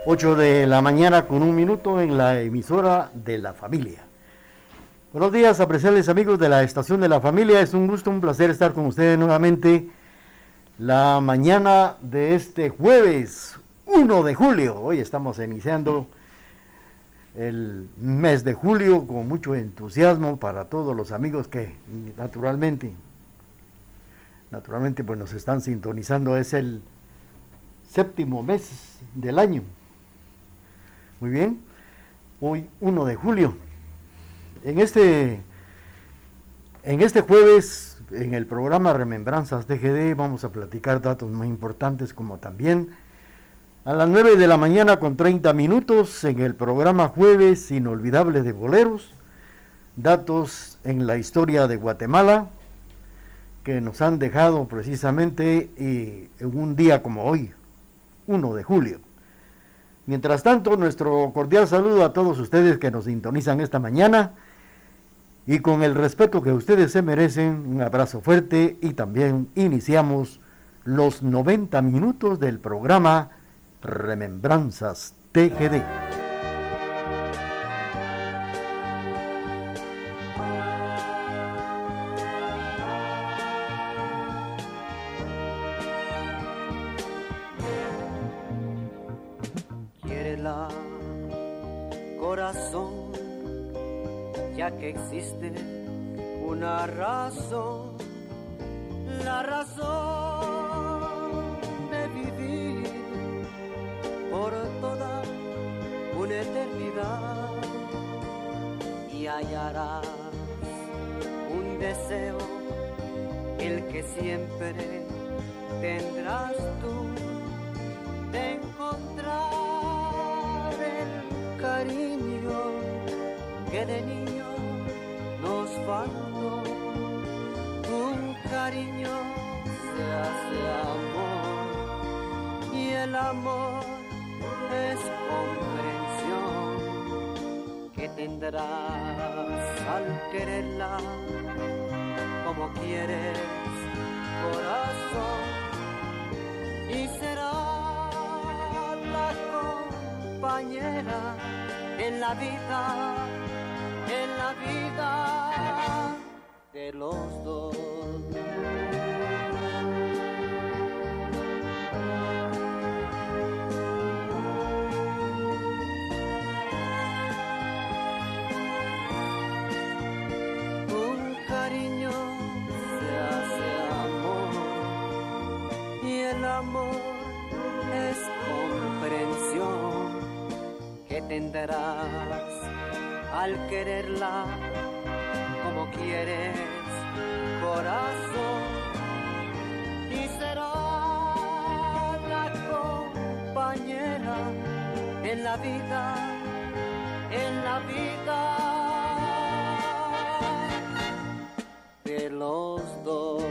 8 de la mañana con 1 minuto en la emisora de la familia. Buenos días, apreciables amigos de la estación de la familia. Es un gusto, un placer estar con ustedes nuevamente la mañana de este jueves 1 de julio. Hoy estamos iniciando el mes de julio con mucho entusiasmo para todos los amigos que naturalmente pues nos están sintonizando. Es el séptimo mes del año. Muy bien, hoy 1 de julio. En este jueves, en el programa Remembranzas TGD, vamos a platicar datos muy importantes, como también a las 9 de la mañana con 30 minutos en el programa Jueves Inolvidable de Boleros, datos en la historia de Guatemala que nos han dejado precisamente en un día como hoy, 1 de julio. Mientras tanto, nuestro cordial saludo a todos ustedes que nos sintonizan esta mañana y con el respeto que ustedes se merecen, un abrazo fuerte y también iniciamos los 90 minutos del programa Remembranzas TGD. Corazón, ya que existe una razón, la razón de vivir por toda una eternidad, y hallarás un deseo, el que siempre tendrás tú, de encontrar cariño que de niño nos faltó. Un cariño se hace amor y el amor es comprensión que tendrás al quererla como quieres, corazón, y será compañera en la vida de los dos. Un cariño se hace amor y el amor es comprensión que tendrás al quererla como quieres, corazón, y será la compañera en la vida de los dos.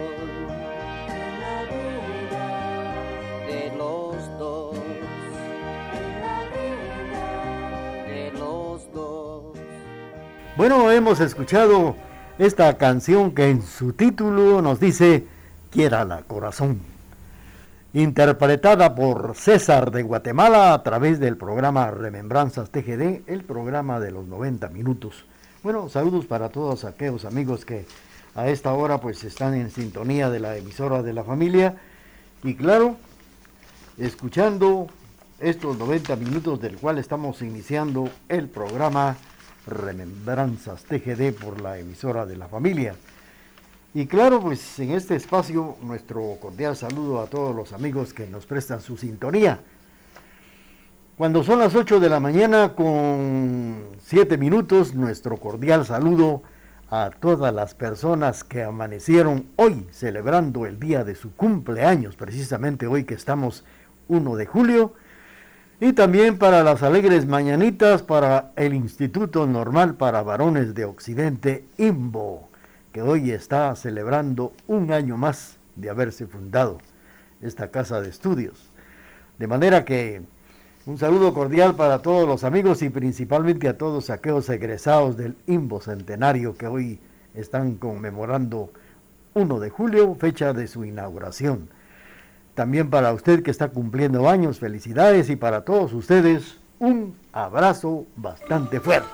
Bueno, hemos escuchado esta canción que en su título nos dice Quiérala corazón, interpretada por César de Guatemala a través del programa Remembranzas TGD, el programa de los 90 minutos. Bueno, saludos para todos aquellos amigos que a esta hora pues están en sintonía de la emisora de la familia y claro, escuchando estos 90 minutos del cual estamos iniciando el programa Remembranzas TGD por la emisora de la familia. Y claro, pues en este espacio nuestro cordial saludo a todos los amigos que nos prestan su sintonía. Cuando son las 8 de la mañana con 7 minutos, nuestro cordial saludo a todas las personas que amanecieron hoy celebrando el día de su cumpleaños, precisamente hoy que estamos 1 de julio. Y también para las alegres mañanitas para el Instituto Normal para Varones de Occidente, INVO, que hoy está celebrando un año más de haberse fundado esta casa de estudios. De manera que un saludo cordial para todos los amigos y principalmente a todos aquellos egresados del INVO Centenario que hoy están conmemorando 1 de julio, fecha de su inauguración. También para usted que está cumpliendo años, felicidades, y para todos ustedes un abrazo bastante fuerte.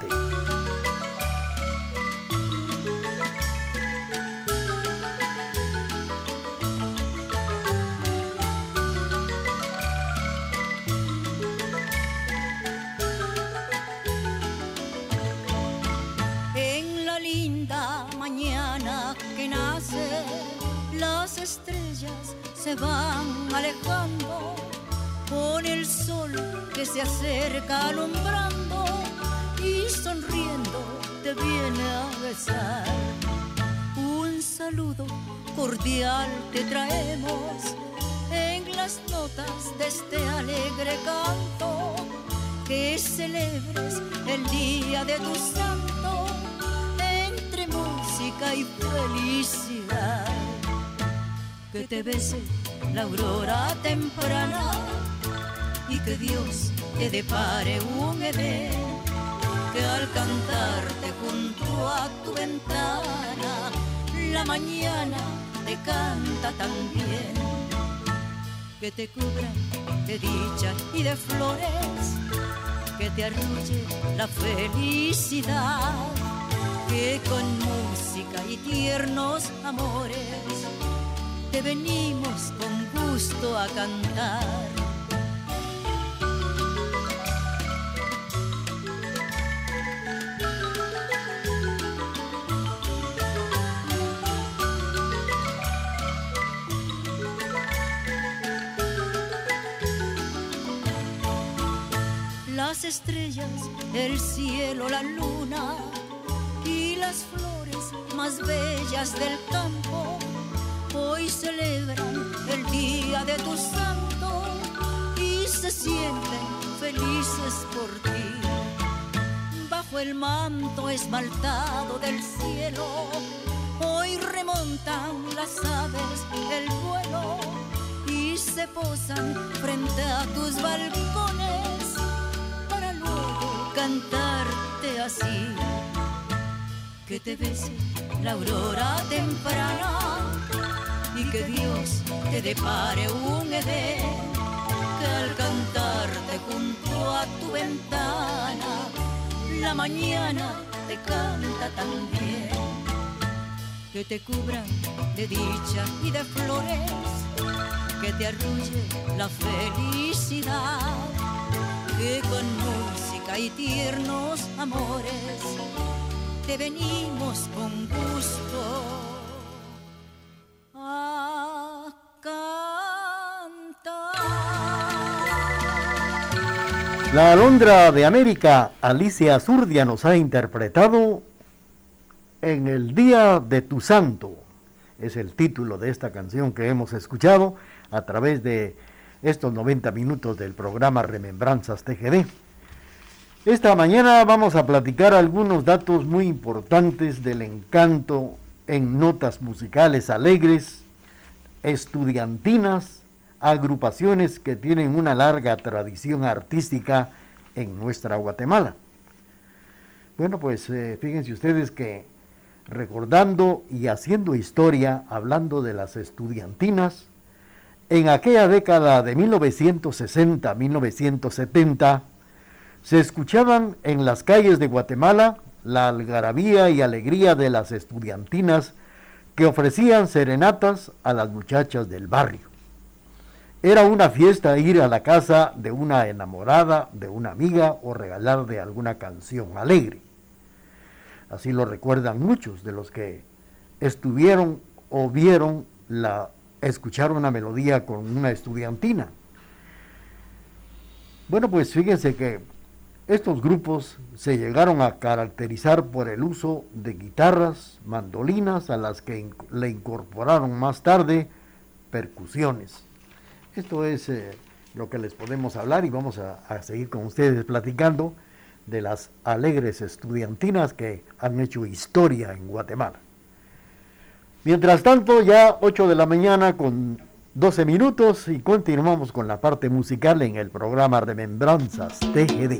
En la linda mañana que nace, las estrellas se van alejando, con el sol que se acerca alumbrando y sonriendo te viene a besar. Un saludo cordial te traemos en las notas de este alegre canto, que celebres el día de tu santo entre música y felicidad. Que te bese la aurora temprana y que Dios te depare un Edén, que al cantarte junto a tu ventana la mañana te canta también. Que te cubra de dicha y de flores, que te arrulle la felicidad, que con música y tiernos amores te venimos con gusto a cantar. Las estrellas, el cielo, la luna y las flores más bellas del campo hoy celebran el día de tu santo y se sienten felices por ti. Bajo el manto esmaltado del cielo hoy remontan las aves el vuelo y se posan frente a tus balcones para luego cantarte así. Que te bese la aurora temprana y que Dios te depare un Edén, que al cantarte junto a tu ventana la mañana te canta también. Que te cubran de dicha y de flores, que te arrulle la felicidad, que con música y tiernos amores te venimos con gusto a cantar. La alondra de América, Alicia Zurdia, nos ha interpretado En el Día de tu Santo. Es el título de esta canción que hemos escuchado a través de estos 90 minutos del programa Remembranzas TGD. Esta mañana vamos a platicar algunos datos muy importantes del encanto en notas musicales alegres, estudiantinas, agrupaciones que tienen una larga tradición artística en nuestra Guatemala. Bueno, pues fíjense ustedes que recordando y haciendo historia, hablando de las estudiantinas, en aquella década de 1960-1970, se escuchaban en las calles de Guatemala la algarabía y alegría de las estudiantinas que ofrecían serenatas a las muchachas del barrio. Era una fiesta ir a la casa de una enamorada, de una amiga o regalarle alguna canción alegre. Así lo recuerdan muchos de los que estuvieron o vieron escucharon una melodía con una estudiantina. Bueno, pues fíjense que estos grupos se llegaron a caracterizar por el uso de guitarras, mandolinas, a las que le incorporaron más tarde percusiones. Esto es lo que les podemos hablar y vamos a seguir con ustedes platicando de las alegres estudiantinas que han hecho historia en Guatemala. Mientras tanto, ya 8 de la mañana con 12 minutos y continuamos con la parte musical en el programa Remembranzas TGD.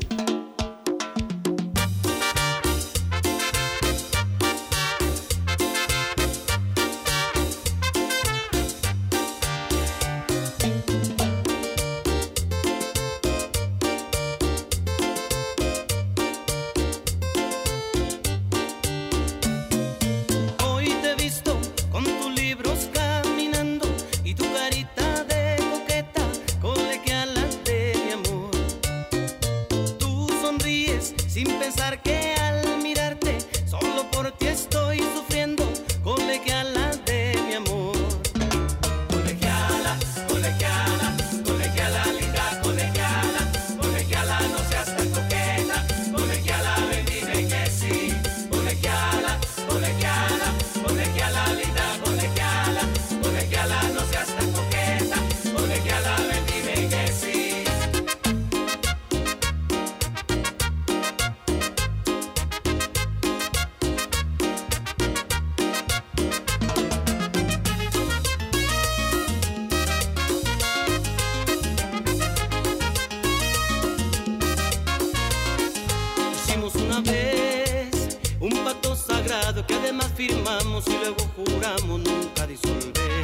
amamos y luego juramos nunca disolver.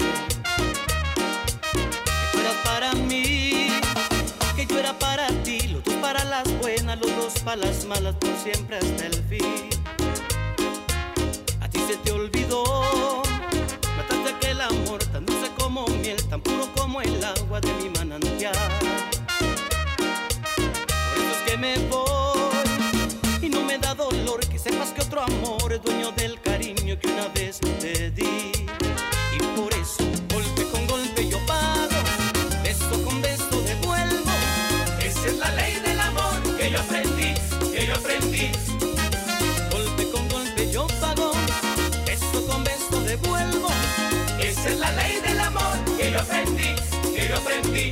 Que tú eras para mí, que yo era para ti, los dos para las buenas, los dos para las malas, por siempre hasta el fin. A ti se te olvidó, mataste aquel amor tan dulce como miel, tan puro como el agua de mi manantial. Por eso es que me voy y no me da dolor que sepas que otro amor es dueño del cariño que una vez te di. Y por eso, golpe con golpe yo pago, beso con beso devuelvo. Esa es la ley del amor que yo aprendí, que yo aprendí. Golpe con golpe yo pago, beso con beso devuelvo. Esa es la ley del amor que yo aprendí, que yo aprendí.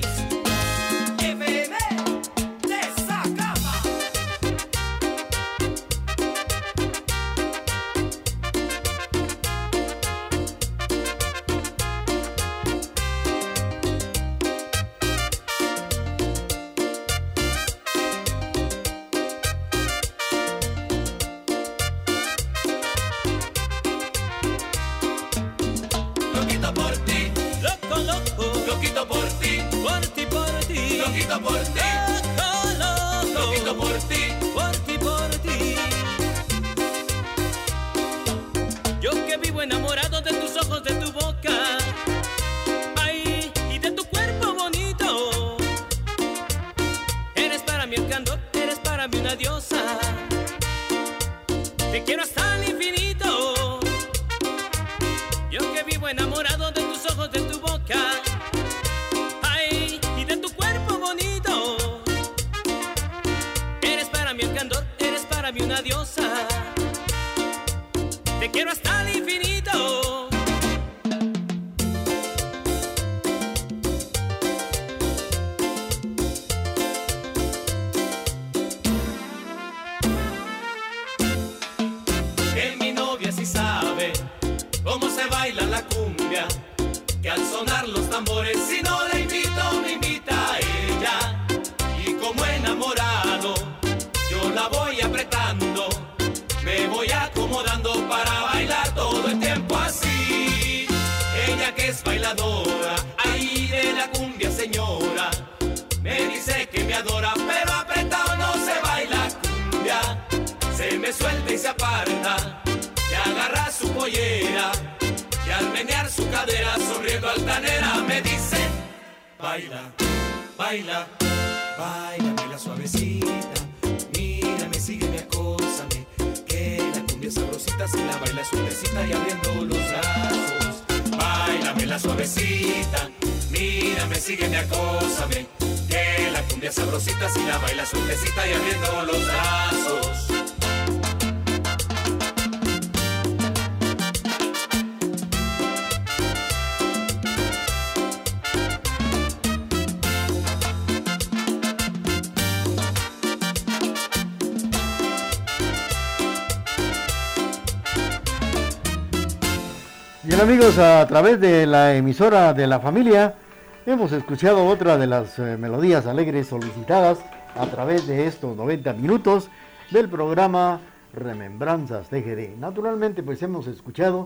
Bien amigos, a través de la emisora de la familia hemos escuchado otra de las melodías alegres solicitadas a través de estos 90 minutos del programa Remembranzas TGD. Naturalmente pues hemos escuchado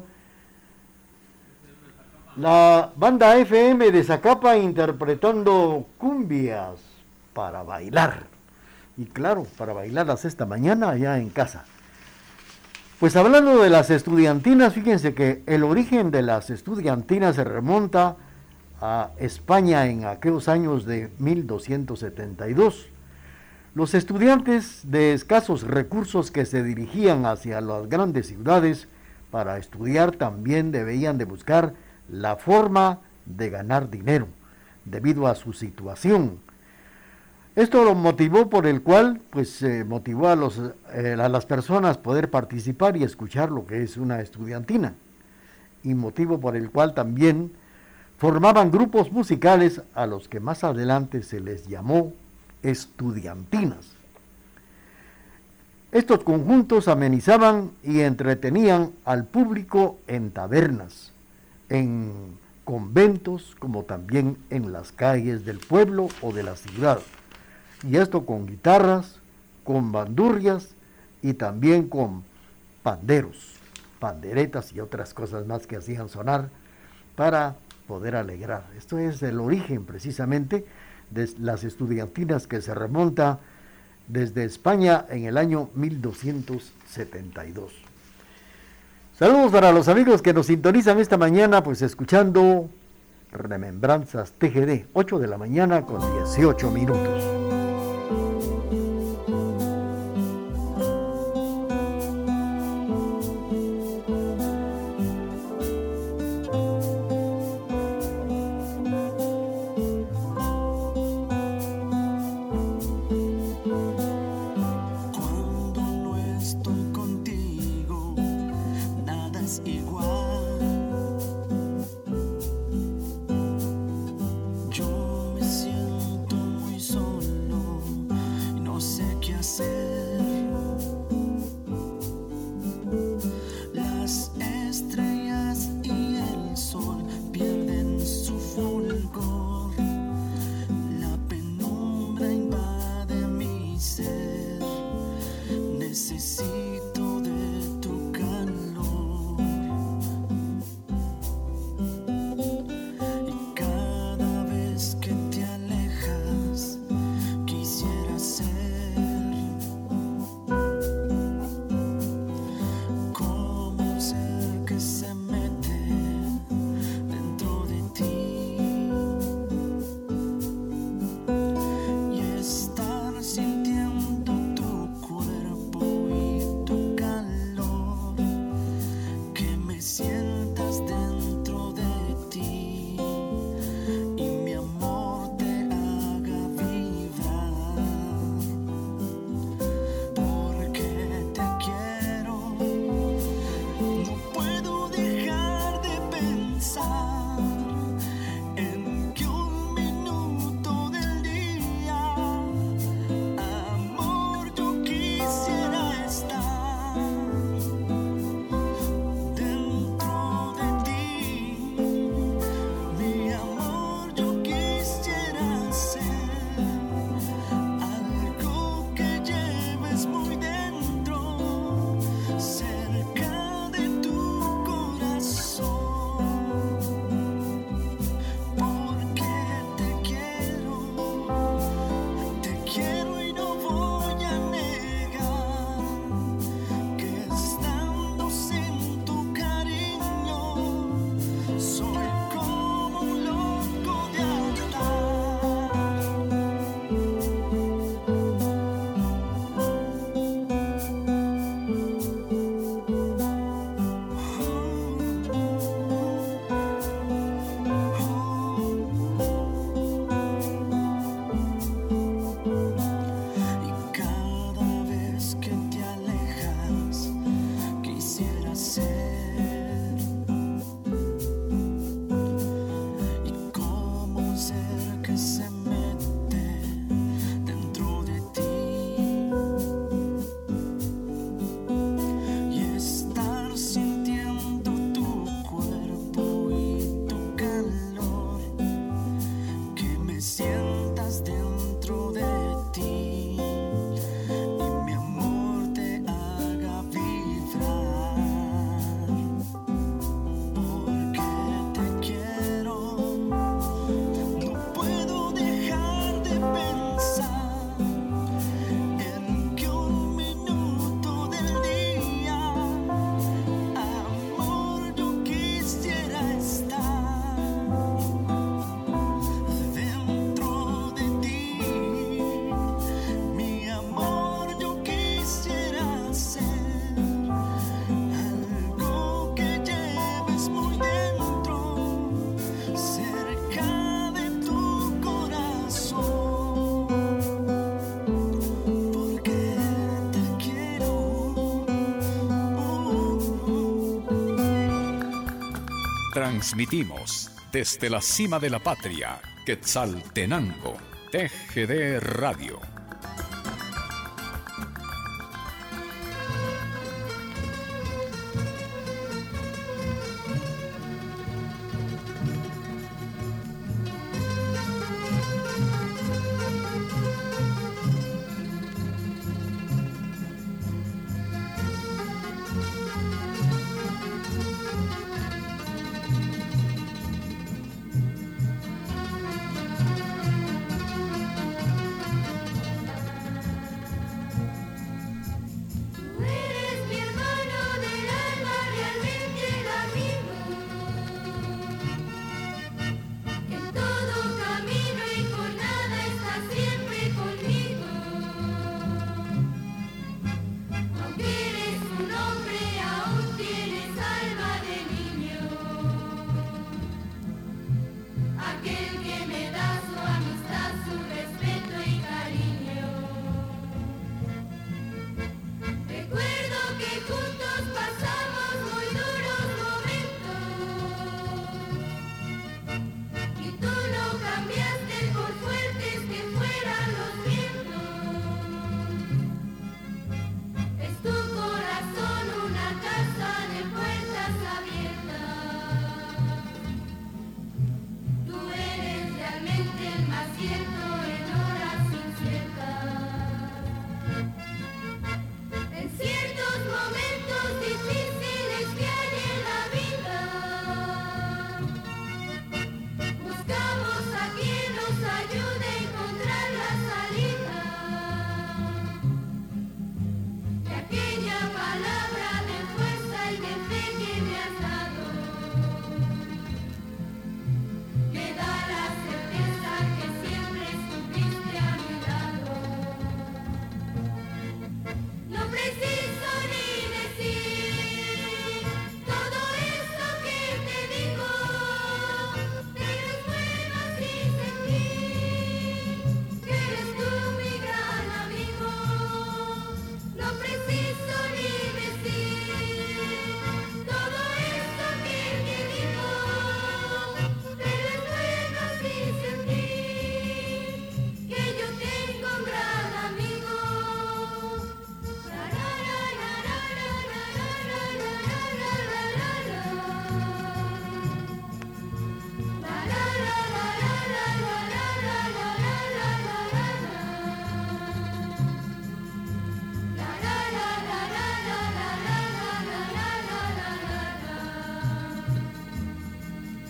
la banda FM de Zacapa interpretando cumbias para bailar. Y claro, para bailarlas esta mañana allá en casa. Pues hablando de las estudiantinas, fíjense que el origen de las estudiantinas se remonta a España en aquellos años de 1272. Los estudiantes de escasos recursos que se dirigían hacia las grandes ciudades para estudiar también debían de buscar la forma de ganar dinero debido a su situación. Esto lo motivó por el cual, pues, motivó a las personas poder participar y escuchar lo que es una estudiantina. Y motivo por el cual también formaban grupos musicales a los que más adelante se les llamó estudiantinas. Estos conjuntos amenizaban y entretenían al público en tabernas, en conventos, como también en las calles del pueblo o de la ciudad. Y esto con guitarras, con bandurrias y también con panderos. panderetas y otras cosas más que hacían sonar para poder alegrar. Esto es el origen precisamente de las estudiantinas que se remonta desde España en el año 1272. Saludos para los amigos que nos sintonizan esta mañana, pues escuchando Remembranzas TGD, 8 de la mañana con 18 minutos. Transmitimos desde la cima de la patria, Quetzaltenango, TGD Radio.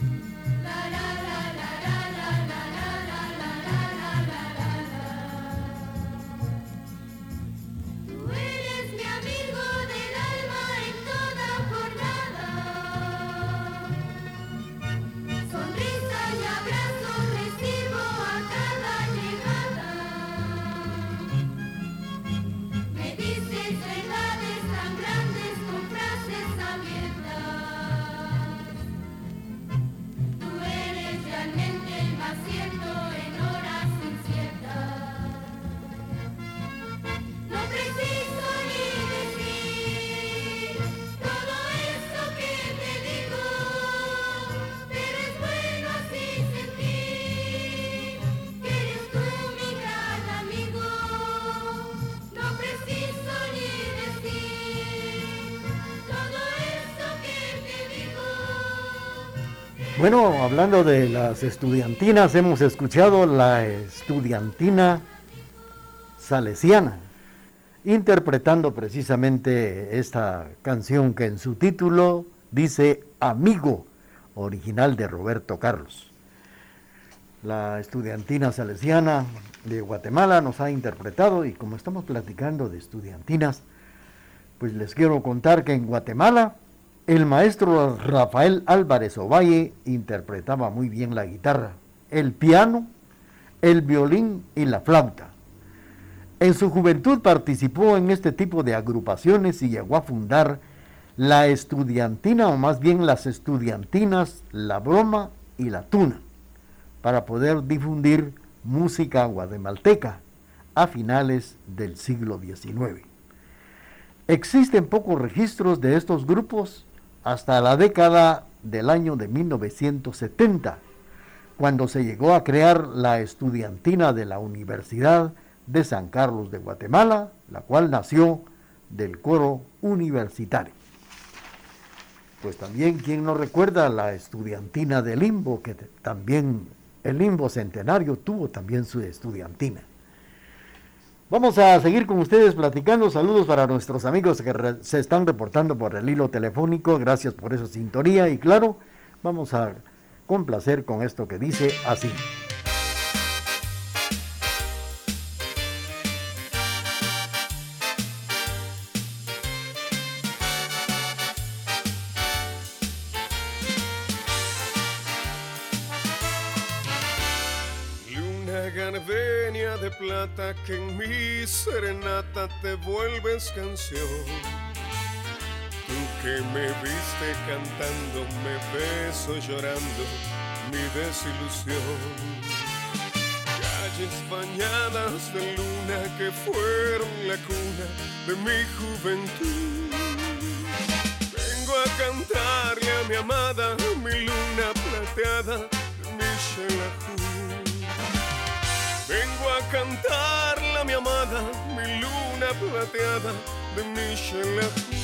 Bueno, hablando de las estudiantinas, hemos escuchado la estudiantina salesiana, interpretando precisamente esta canción que en su título dice Amigo, original de Roberto Carlos. La estudiantina salesiana de Guatemala nos ha interpretado, y como estamos platicando de estudiantinas, pues les quiero contar que en Guatemala el maestro Rafael Álvarez Ovalle interpretaba muy bien la guitarra, el piano, el violín y la flauta. En su juventud participó en este tipo de agrupaciones y llegó a fundar la estudiantina, o más bien las estudiantinas La Broma y La Tuna, para poder difundir música guatemalteca a finales del siglo XIX. Existen pocos registros de estos grupos hasta la década del año de 1970, cuando se llegó a crear la estudiantina de la Universidad de San Carlos de Guatemala, la cual nació del coro universitario. Pues también, ¿quién no recuerda la estudiantina del Limbo? Que también el Limbo Centenario tuvo también su estudiantina. Vamos a seguir con ustedes platicando. Saludos para nuestros amigos que se están reportando por el hilo telefónico. Gracias por esa sintonía. Y claro, vamos a complacer con esto que dice así. Gardenia de plata que en mi serenata te vuelves canción. Tú que me viste cantando, me beso llorando mi desilusión. Calles bañadas de luna que fueron la cuna de mi juventud. Vengo a cantarle a mi amada, mi luna plateada de Michel Ajú. Vengo a cantarle a mi amada, mi luna plateada de Michel Ajú.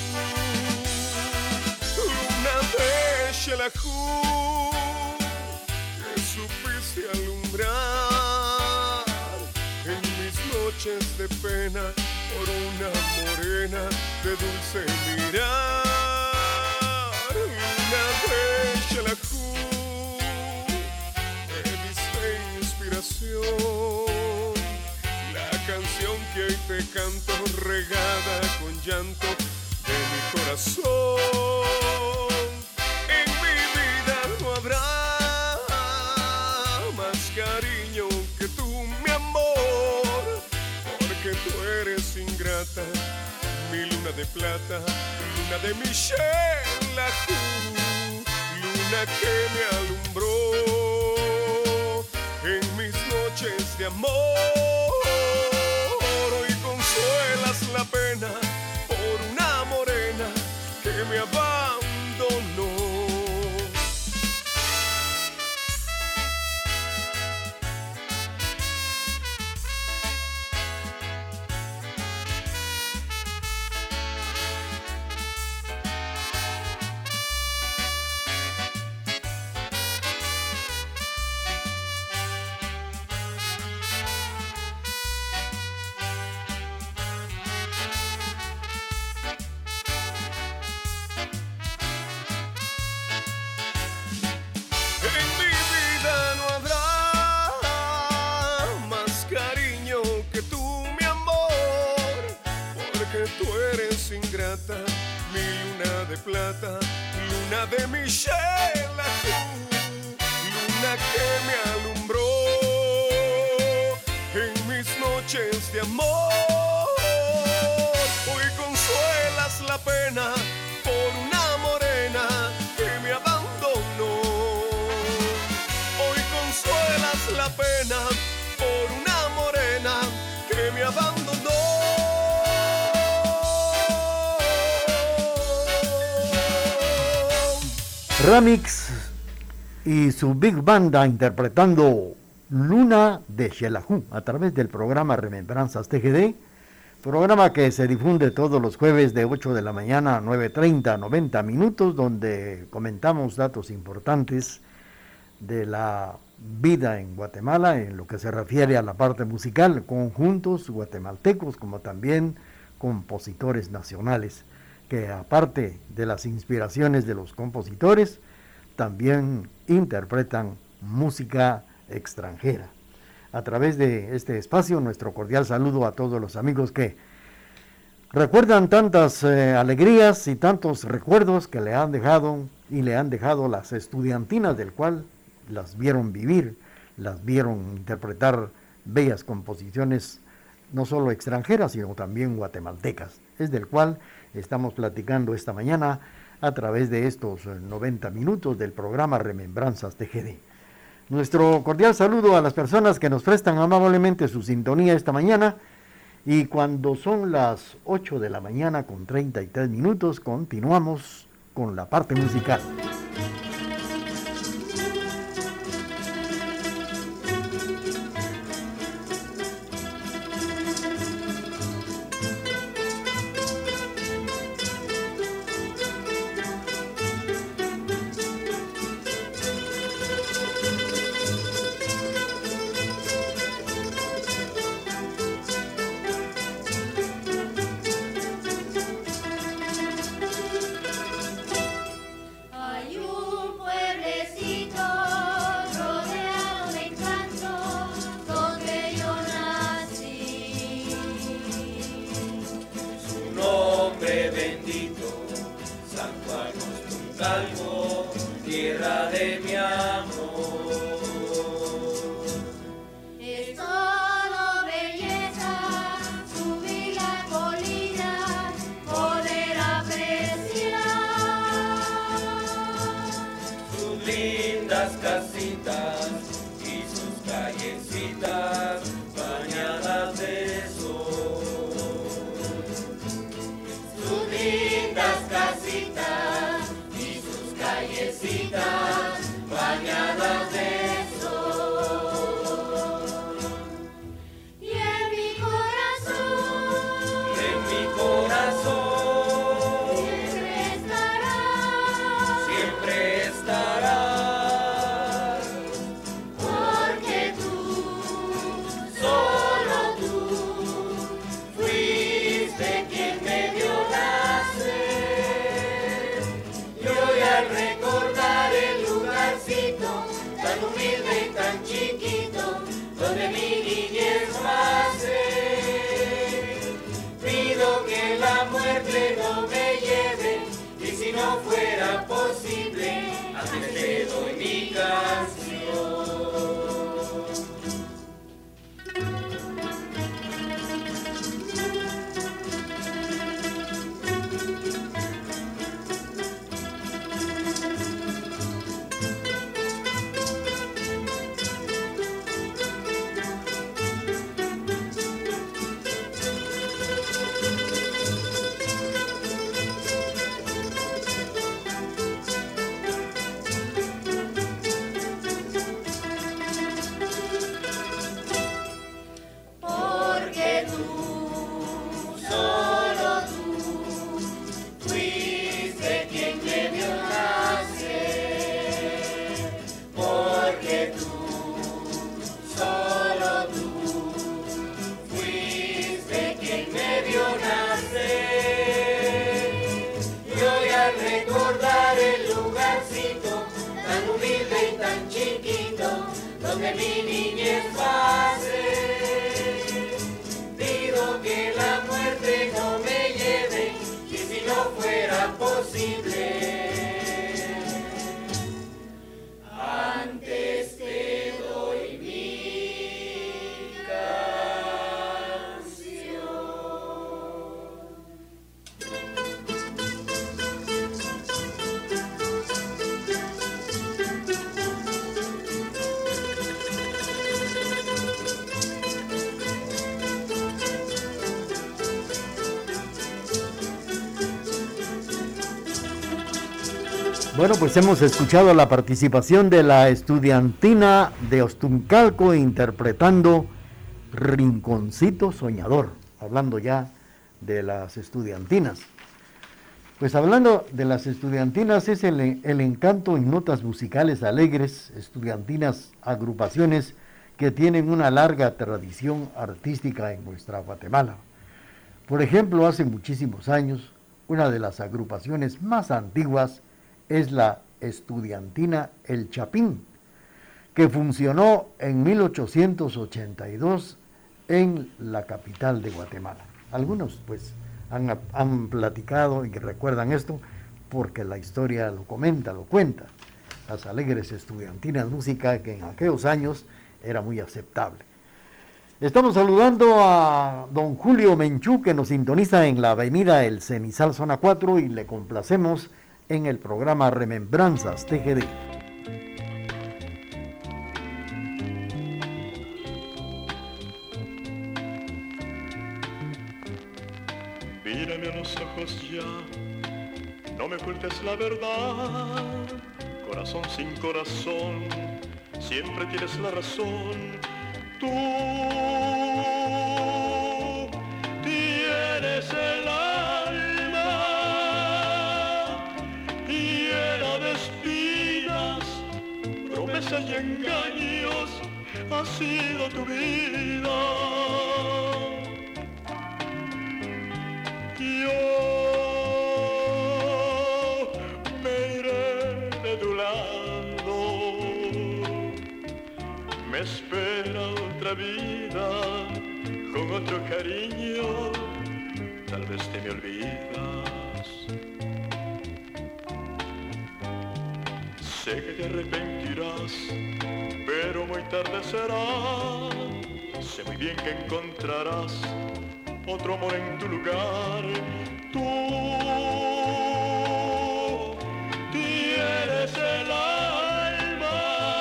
Luna de Xelajú, que supiste alumbrar en mis noches de pena por una morena de dulce mirar. Luna de Xelajú, me diste inspiración. La canción que hoy te canto regada con llanto de mi corazón. En mi vida no habrá más cariño que tú, mi amor, porque tú eres ingrata, mi luna de plata, luna de Michel Ajú, luna que me alumbró en mis noches de amor. Hoy consuelas la pena por una morena que me abandonó. serenata, mi luna de plata, luna de Michelle Ajú, luna que me alumbró en mis noches de amor. Hoy consuelas la pena por una morena que me abandonó. Hoy consuelas la pena por una morena que me abandonó. Ramix y su Big Banda interpretando Luna de Xelajú a través del programa Remembranzas TGD, programa que se difunde todos los jueves de 8 de la mañana a 9:30, 90 minutos, donde comentamos datos importantes de la vida en Guatemala en lo que se refiere a la parte musical, conjuntos guatemaltecos como también compositores nacionales, que aparte de las inspiraciones de los compositores, también interpretan música extranjera. A través de este espacio, nuestro cordial saludo a todos los amigos que recuerdan tantas alegrías y tantos recuerdos que le han dejado las estudiantinas, del cual las vieron vivir, las vieron interpretar bellas composiciones, no solo extranjeras, sino también guatemaltecas. Es del cual estamos platicando esta mañana a través de estos 90 minutos del programa Remembranzas TGD. Nuestro cordial saludo a las personas que nos prestan amablemente su sintonía esta mañana, y cuando son las 8 de la mañana con 33 minutos, continuamos con la parte musical. Tierra de mi amor. Es todo belleza, subir la colina, poder apreciar Sus lindas casitas y sus callecitas bañadas de sol. Sus lindas casitas y sus callecitas bañadas de sol. y en mi corazón En mi corazón siempre estará, siempre estará, porque tú, solo tú, fuiste quien me vio nacer. Y hoy al recordar el lugarcito tan humilde y tan chiquito donde mi niñez pasé, pido que la muerte no me lleve, y si no fuera posible, antes te doy mi canción. porque tú, Solo tú fuiste quien me vio nacer, porque tú, solo tú, fuiste quien me vio nacer. Y hoy al recordar el lugarcito tan humilde y tan chiquito donde mi niñez pasé, pido que la muerte no me lleve, y si no Bueno, pues hemos escuchado la participación de la estudiantina de Ostuncalco interpretando Rinconcito Soñador, hablando ya de las estudiantinas. Pues hablando de las estudiantinas, es el encanto en notas musicales alegres, estudiantinas, agrupaciones que tienen una larga tradición artística en nuestra Guatemala. Por ejemplo, hace muchísimos años, una de las agrupaciones más antiguas es la estudiantina El Chapín, que funcionó en 1882 en la capital de Guatemala. Algunos pues han platicado y recuerdan esto porque la historia lo comenta, lo cuenta. Las alegres estudiantinas, música que en aquellos años era muy aceptable. Estamos saludando a don Julio Menchú, que nos sintoniza en la avenida El Cenizal, zona 4, y le complacemos en el programa Remembranzas TGD. Mírame a los ojos ya, no me ocultes la verdad. Corazón sin corazón, siempre tienes la razón. Tú tienes el alma llena de espinas, promesas y engaños, ha sido tu vida. Yo me iré de tu lado, me espera otra vida con otro cariño, tal vez te me olvidas. Sé que te arrepentirás, pero muy tarde será. Sé muy bien que encontrarás otro amor en tu lugar. Tú tienes el alma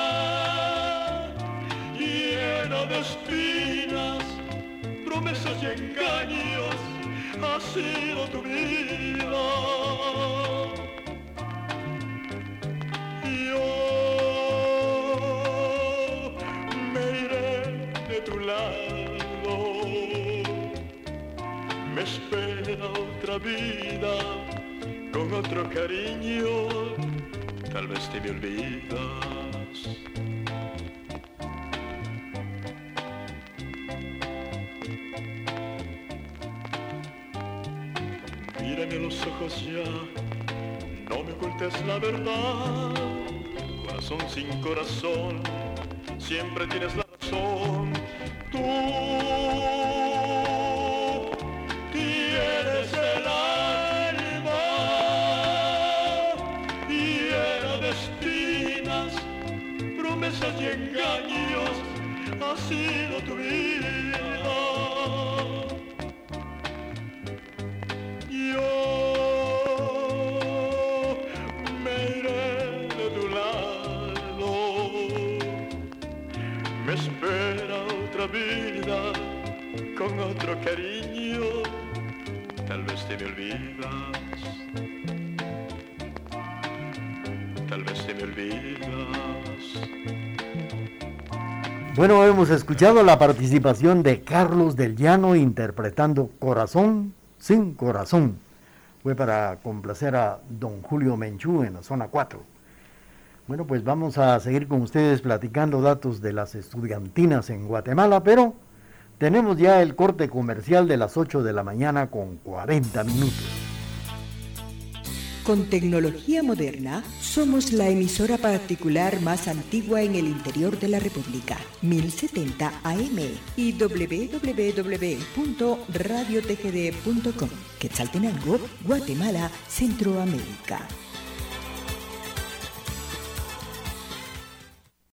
llena de espinas, promesas y engaños, ha sido tu vida. Yo me iré de tu lado, me espera otra vida con otro cariño, tal vez te me olvidas. Mírame a los ojos ya, no me ocultes la verdad. Corazón sin corazón, siempre tienes la razón. Tú tienes el alma llena de espinas, promesas y engaños, ha sido tu vida. Yo me iré de tu lado, me espera otra vida con otro cariño, tal vez te me olvidas, tal vez te me olvidas. Bueno, hemos escuchado la participación de Carlos del Llano interpretando Corazón sin Corazón. Fue para complacer a don Julio Menchú en la zona 4. Bueno, pues vamos a seguir con ustedes platicando datos de las estudiantinas en Guatemala, pero tenemos ya el corte comercial de las 8 de la mañana con 40 minutos. Con tecnología moderna, somos la emisora particular más antigua en el interior de la República, 1070 AM y www.radiotgd.com. Quetzaltenango, Guatemala, Centroamérica.